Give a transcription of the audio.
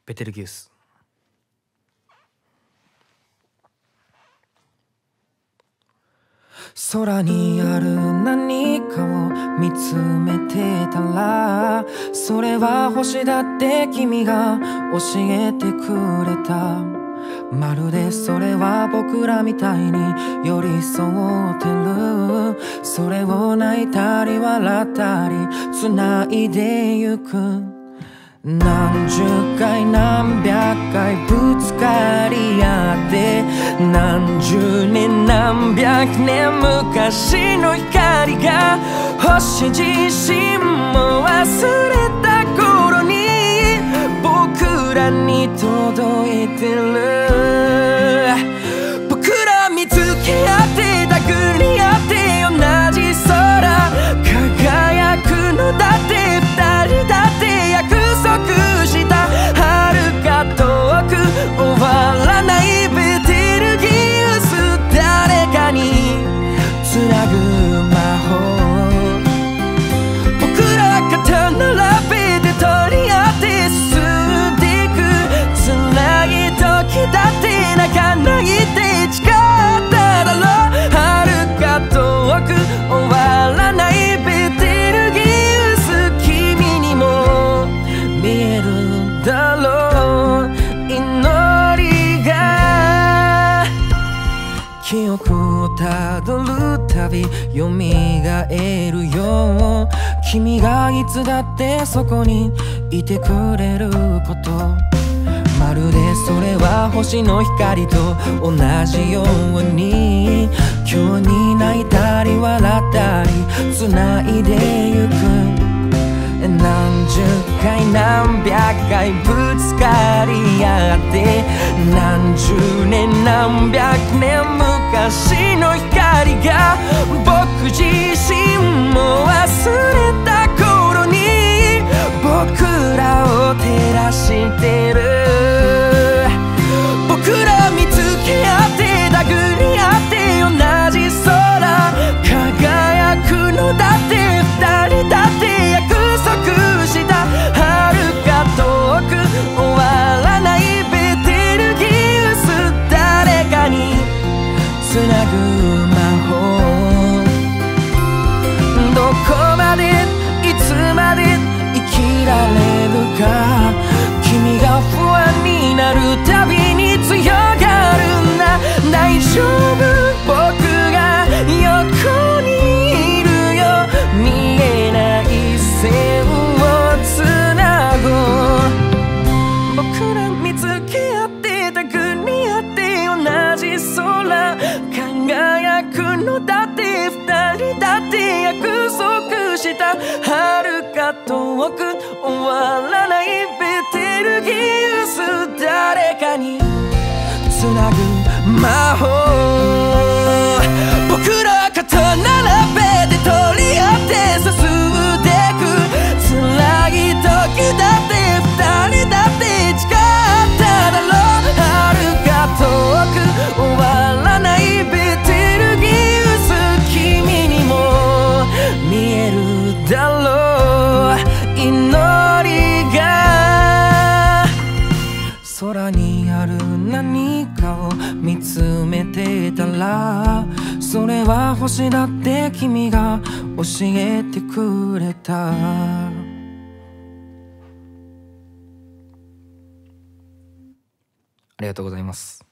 ベテルギウス。空にある何かを見つめてたら、それは星だって君が教えてくれた。まるでそれは僕らみたいに寄り添ってる。それを泣いたり笑ったり繋いでゆく。何十回何百回ぶつかり合って、何十年何百年昔の光が星自身も忘れた頃に僕らに届いてる。僕ら見つけ合って殴り合って同じ空輝くのだって、二人だって約束した遥か遠く終わらないベテルギウス、誰かにつなぐ魔法。僕ら肩並べて取り合って進んでいく。辛い時だって泣かないで誓っただろう。遥か遠く終わらないベテルギウス、君にも見えるだろう。祈りが記憶をたどるたび蘇るよ。君がいつだってそこにいてくれること、まるでそれは星の光と同じように、今日に泣いたり笑ったり繋いでゆく。何十回何百回ぶつかり合って、何十年何百年昔の光が僕自身も忘れた頃に僕らを照らしてる。僕ら見つけ合って殴り合って同じ空輝くのだって、二人だって約束した遥か遠く終わらないベテルギウス、誰かにつなぐ魔法。どこまでいつまで生きられるか、君が不安になるたびに強がるんだ。大丈夫、僕が横にいるよ。見えない線をつなごう。僕ら見つけ合って殴り合って同じ空輝くのだって、二人だって約束した遥か遠く終わらないベテルギウス、誰かにつなぐ魔法。僕ら肩並べて取り合って進んでく。辛い時だって二人だって誓っただろう。遥か遠く終わらないベテルギウス、君にも見えるだろう。祈りが空にある何かを見つめてたら、それは星だって君が教えてくれた。ありがとうございます。